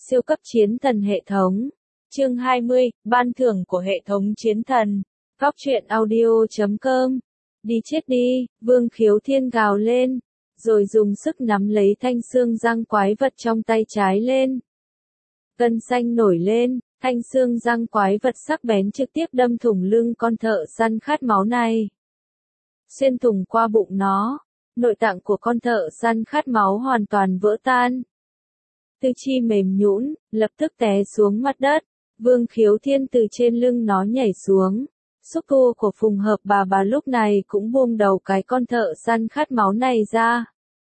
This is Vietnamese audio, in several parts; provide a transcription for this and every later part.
Siêu cấp chiến thần hệ thống. Chương 20, ban thưởng của hệ thống chiến thần. Góc truyện audio.com. Đi chết đi, Vương Khiếu Thiên gào lên, rồi dùng sức nắm lấy thanh xương răng quái vật trong tay trái lên. Gân xanh nổi lên, thanh xương răng quái vật sắc bén trực tiếp đâm thủng lưng con thợ săn khát máu này. Xuyên thủng qua bụng nó, nội tạng của con thợ săn khát máu hoàn toàn vỡ tan. Tư chi mềm nhũn, lập tức té xuống mặt đất. Vương Khiếu Thiên từ trên lưng nó nhảy xuống. Xúc tu của Phùng Hợp bà lúc này cũng buông đầu cái con thợ săn khát máu này ra.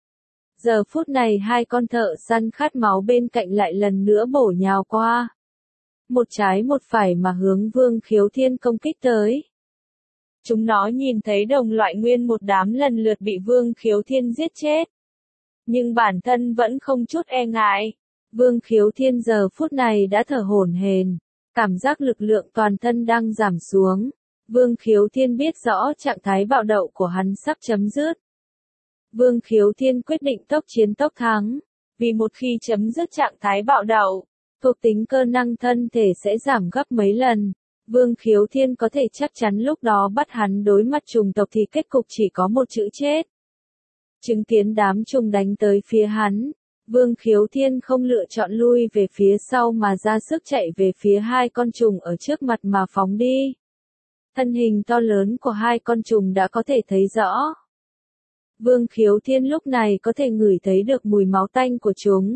Giờ phút này hai con thợ săn khát máu bên cạnh lại lần nữa bổ nhào qua. Một trái một phải mà hướng Vương Khiếu Thiên công kích tới. Chúng nó nhìn thấy đồng loại nguyên một đám lần lượt bị Vương Khiếu Thiên giết chết. Nhưng bản thân vẫn không chút e ngại. Vương Khiếu Thiên giờ phút này đã thở hổn hển, cảm giác lực lượng toàn thân đang giảm xuống. Vương Khiếu Thiên biết rõ trạng thái bạo đậu của hắn sắp chấm dứt. Vương Khiếu Thiên quyết định tốc chiến tốc thắng, vì một khi chấm dứt trạng thái bạo đậu, thuộc tính cơ năng thân thể sẽ giảm gấp mấy lần. Vương Khiếu Thiên có thể chắc chắn lúc đó bắt hắn đối mặt trùng tộc thì kết cục chỉ có một chữ chết. Chứng kiến đám trùng đánh tới phía hắn, Vương Khiếu Thiên không lựa chọn lui về phía sau mà ra sức chạy về phía hai con trùng ở trước mặt mà phóng đi. Thân hình to lớn của hai con trùng đã có thể thấy rõ. Vương Khiếu Thiên lúc này có thể ngửi thấy được mùi máu tanh của chúng.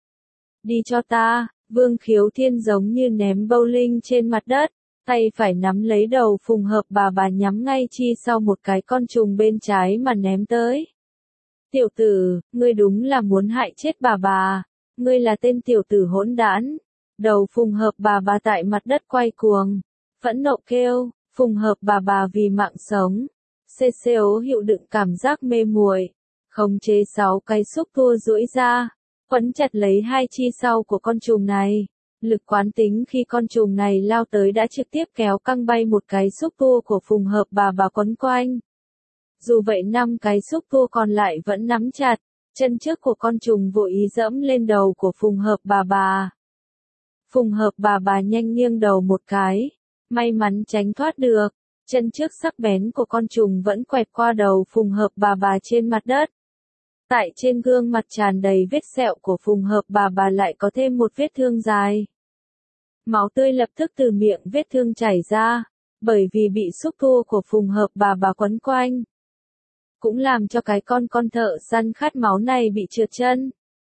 Đi cho ta, Vương Khiếu Thiên giống như ném bowling trên mặt đất, tay phải nắm lấy đầu Phùng Hợp bà nhắm ngay chi sau một cái con trùng bên trái mà ném tới. Tiểu tử, ngươi đúng là muốn hại chết bà, ngươi là tên tiểu tử hỗn đản. Đầu Phùng Hợp bà tại mặt đất quay cuồng, phẫn nộ kêu, Phùng Hợp bà vì mạng sống. CCO hiệu đựng cảm giác mê muội, khống chế 6 cái xúc tua duỗi ra, quấn chặt lấy hai chi sau của con trùng này. Lực quán tính khi con trùng này lao tới đã trực tiếp kéo căng bay một cái xúc tua của Phùng Hợp bà quấn quanh. Dù vậy 5 cái xúc tua còn lại vẫn nắm chặt, chân trước của con trùng vội ý dẫm lên đầu của Phùng Hợp bà. Phùng Hợp bà nhanh nghiêng đầu một cái, may mắn tránh thoát được, chân trước sắc bén của con trùng vẫn quẹt qua đầu Phùng Hợp bà trên mặt đất. Tại trên gương mặt tràn đầy vết sẹo của Phùng Hợp bà lại có thêm một vết thương dài. Máu tươi lập tức từ miệng vết thương chảy ra, bởi vì bị xúc tua của Phùng Hợp bà quấn quanh. Cũng làm cho cái con thợ săn khát máu này bị trượt chân.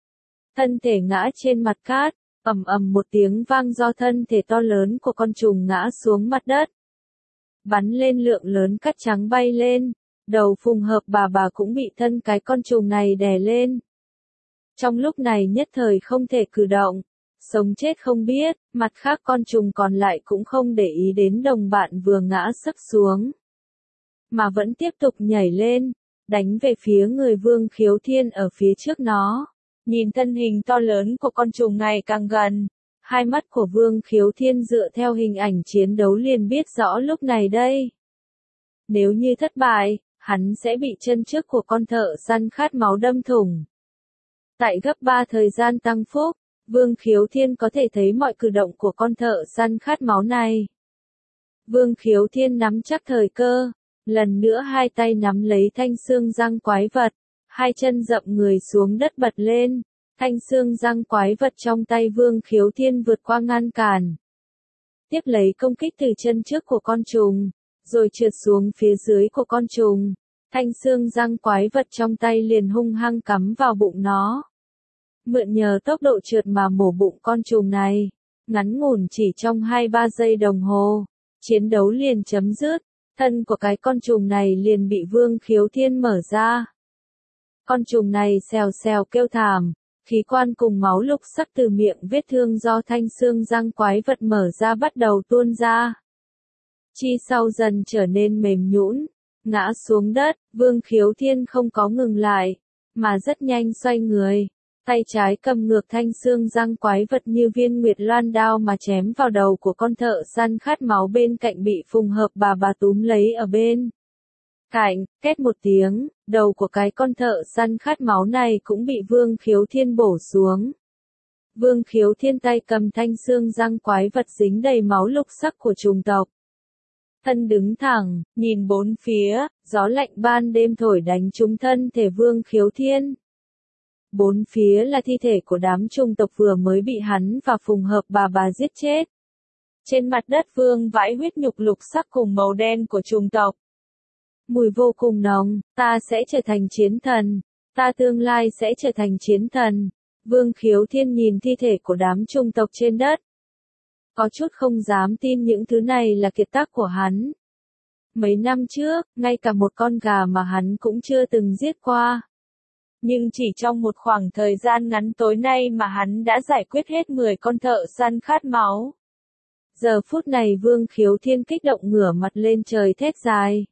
Thân thể ngã trên mặt cát, ầm ầm một tiếng vang do thân thể to lớn của con trùng ngã xuống mặt đất. Bắn lên lượng lớn cát trắng bay lên, đầu Phùng Hợp bà cũng bị thân cái con trùng này đè lên. Trong lúc này nhất thời không thể cử động, sống chết không biết, mặt khác con trùng còn lại cũng không để ý đến đồng bạn vừa ngã sấp xuống, mà vẫn tiếp tục nhảy lên, đánh về phía người Vương Khiếu Thiên ở phía trước nó. Nhìn thân hình to lớn của con trùng ngày càng gần, hai mắt của Vương Khiếu Thiên dựa theo hình ảnh chiến đấu liền biết rõ lúc này đây. Nếu như thất bại, hắn sẽ bị chân trước của con thợ săn khát máu đâm thủng. Tại gấp 3 thời gian tăng phúc, Vương Khiếu Thiên có thể thấy mọi cử động của con thợ săn khát máu này. Vương Khiếu Thiên nắm chắc thời cơ, lần nữa hai tay nắm lấy thanh xương răng quái vật, hai chân dậm người xuống đất bật lên, thanh xương răng quái vật trong tay Vương Khiếu Thiên vượt qua ngăn cản. Tiếp lấy công kích từ chân trước của con trùng, rồi trượt xuống phía dưới của con trùng, thanh xương răng quái vật trong tay liền hung hăng cắm vào bụng nó. Mượn nhờ tốc độ trượt mà mổ bụng con trùng này, ngắn ngủn chỉ trong 2-3 giây đồng hồ, chiến đấu liền chấm dứt, thân của cái con trùng này liền bị Vương Khiếu Thiên mở ra. Con trùng này xèo xèo kêu thảm, khí quan cùng máu lục sắc từ miệng vết thương do thanh xương răng quái vật mở ra bắt đầu tuôn ra. Chi sau dần trở nên mềm nhũn, ngã xuống đất, Vương Khiếu Thiên không có ngừng lại, mà rất nhanh xoay người, tay trái cầm ngược thanh xương răng quái vật như viên nguyệt loan đao mà chém vào đầu của con thợ săn khát máu bên cạnh bị Phùng Hợp bà túm lấy ở bên cạnh, két một tiếng, đầu của cái con thợ săn khát máu này cũng bị Vương Khiếu Thiên bổ xuống. Vương Khiếu Thiên tay cầm thanh xương răng quái vật dính đầy máu lục sắc của trùng tộc. Thân đứng thẳng, nhìn bốn phía, gió lạnh ban đêm thổi đánh trúng thân thể Vương Khiếu Thiên. Bốn phía là thi thể của đám trùng tộc vừa mới bị hắn và Phùng Hợp bà giết chết. Trên mặt đất vương vãi huyết nhục lục sắc cùng màu đen của trùng tộc. Mùi vô cùng nồng, ta sẽ trở thành chiến thần, ta tương lai sẽ trở thành chiến thần. Vương Khiếu Thiên nhìn thi thể của đám trùng tộc trên đất. Có chút không dám tin những thứ này là kiệt tác của hắn. Mấy năm trước, ngay cả một con gà mà hắn cũng chưa từng giết qua. Nhưng chỉ trong một khoảng thời gian ngắn tối nay mà hắn đã giải quyết hết 10 con thợ săn khát máu. Giờ phút này Vương Khiếu Thiên kích động ngửa mặt lên trời thét dài.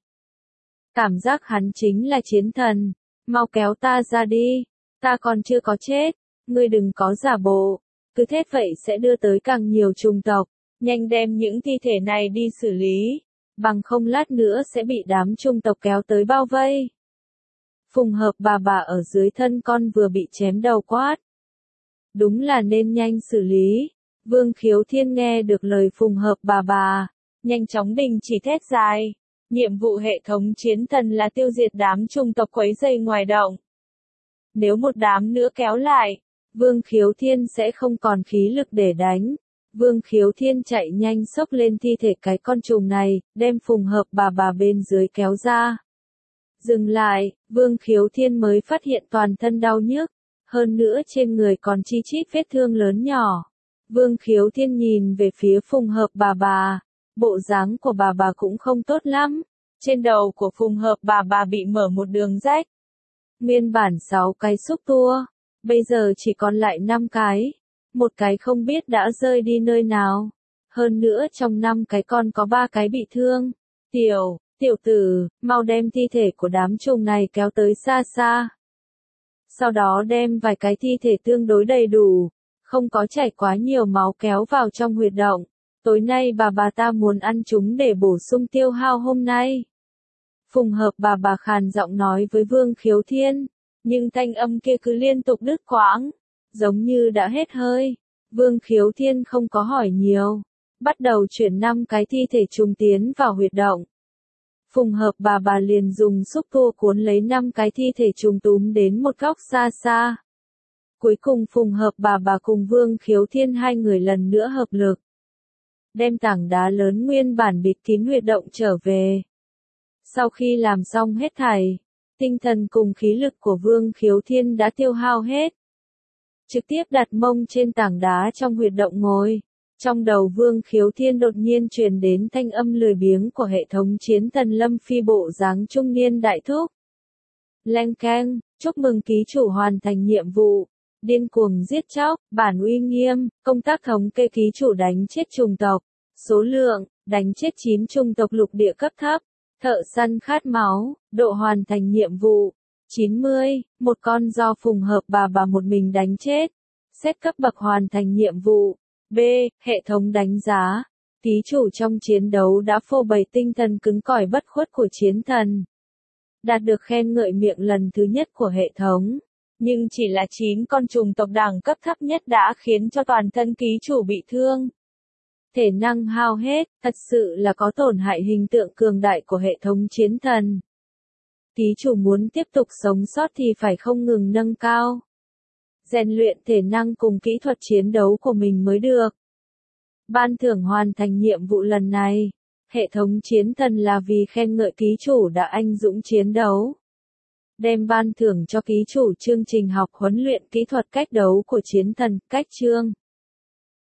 Cảm giác hắn chính là chiến thần. Mau kéo ta ra đi. Ta còn chưa có chết. Ngươi đừng có giả bộ. Cứ thét vậy sẽ đưa tới càng nhiều trùng tộc. Nhanh đem những thi thể này đi xử lý. Bằng không lát nữa sẽ bị đám trùng tộc kéo tới bao vây. Phùng Hợp bà ở dưới thân con vừa bị chém đầu quát. Đúng là nên nhanh xử lý. Vương Khiếu Thiên nghe được lời Phùng Hợp bà, nhanh chóng đình chỉ thét dài. Nhiệm vụ hệ thống chiến thần là tiêu diệt đám trùng tộc quấy rầy ngoài động. Nếu một đám nữa kéo lại, Vương Khiếu Thiên sẽ không còn khí lực để đánh. Vương Khiếu Thiên chạy nhanh xốc lên thi thể cái con trùng này, đem Phùng Hợp bà bên dưới kéo ra. Dừng lại, Vương Khiếu Thiên mới phát hiện toàn thân đau nhức, hơn nữa trên người còn chi chít vết thương lớn nhỏ. Vương Khiếu Thiên nhìn về phía Phùng Hợp bà, bộ dáng của bà cũng không tốt lắm. Trên đầu của Phùng Hợp bà bị mở một đường rách. Nguyên bản 6 cái xúc tua, bây giờ chỉ còn lại 5 cái. Một cái không biết đã rơi đi nơi nào. Hơn nữa trong 5 cái còn có 3 cái bị thương. Tiểu tử, mau đem thi thể của đám trùng này kéo tới xa xa. Sau đó đem vài cái thi thể tương đối đầy đủ, không có chảy quá nhiều máu kéo vào trong huyệt động. Tối nay bà ta muốn ăn chúng để bổ sung tiêu hao hôm nay. Phùng Hợp bà khàn giọng nói với Vương Khiếu Thiên, nhưng thanh âm kia cứ liên tục đứt quãng, giống như đã hết hơi. Vương Khiếu Thiên không có hỏi nhiều, bắt đầu chuyển 5 cái thi thể trùng tiến vào huyệt động. Phùng Hợp bà liền dùng xúc tua cuốn lấy 5 cái thi thể trùng túm đến một góc xa xa. Cuối cùng Phùng Hợp bà cùng Vương Khiếu Thiên hai người lần nữa hợp lực. Đem tảng đá lớn nguyên bản bịt kín huyệt động trở về. Sau khi làm xong hết thảy, tinh thần cùng khí lực của Vương Khiếu Thiên đã tiêu hao hết. Trực tiếp đặt mông trên tảng đá trong huyệt động ngồi. Trong đầu Vương Khiếu Thiên đột nhiên truyền đến thanh âm lười biếng của hệ thống chiến thần Lâm Phi bộ dáng trung niên đại thúc. Leng keng, chúc mừng ký chủ hoàn thành nhiệm vụ. Điên cuồng giết chóc, bản uy nghiêm, công tác thống kê ký chủ đánh chết trùng tộc. Số lượng, đánh chết 9 trùng tộc lục địa cấp thấp. Thợ săn khát máu, độ hoàn thành nhiệm vụ. 90, một con do Phùng Hợp bà một mình đánh chết. Xét cấp bậc hoàn thành nhiệm vụ. B. Hệ thống đánh giá. Ký chủ trong chiến đấu đã phô bày tinh thần cứng cỏi bất khuất của chiến thần. Đạt được khen ngợi miệng lần thứ nhất của hệ thống. Nhưng chỉ là 9 con trùng tộc đẳng cấp thấp nhất đã khiến cho toàn thân ký chủ bị thương. Thể năng hao hết, thật sự là có tổn hại hình tượng cường đại của hệ thống chiến thần. Ký chủ muốn tiếp tục sống sót thì phải không ngừng nâng cao, rèn luyện thể năng cùng kỹ thuật chiến đấu của mình mới được. Ban thưởng hoàn thành nhiệm vụ lần này, hệ thống chiến thần là vì khen ngợi ký chủ đã anh dũng chiến đấu. Đem ban thưởng cho ký chủ chương trình học huấn luyện kỹ thuật cách đấu của chiến thần, cách chương.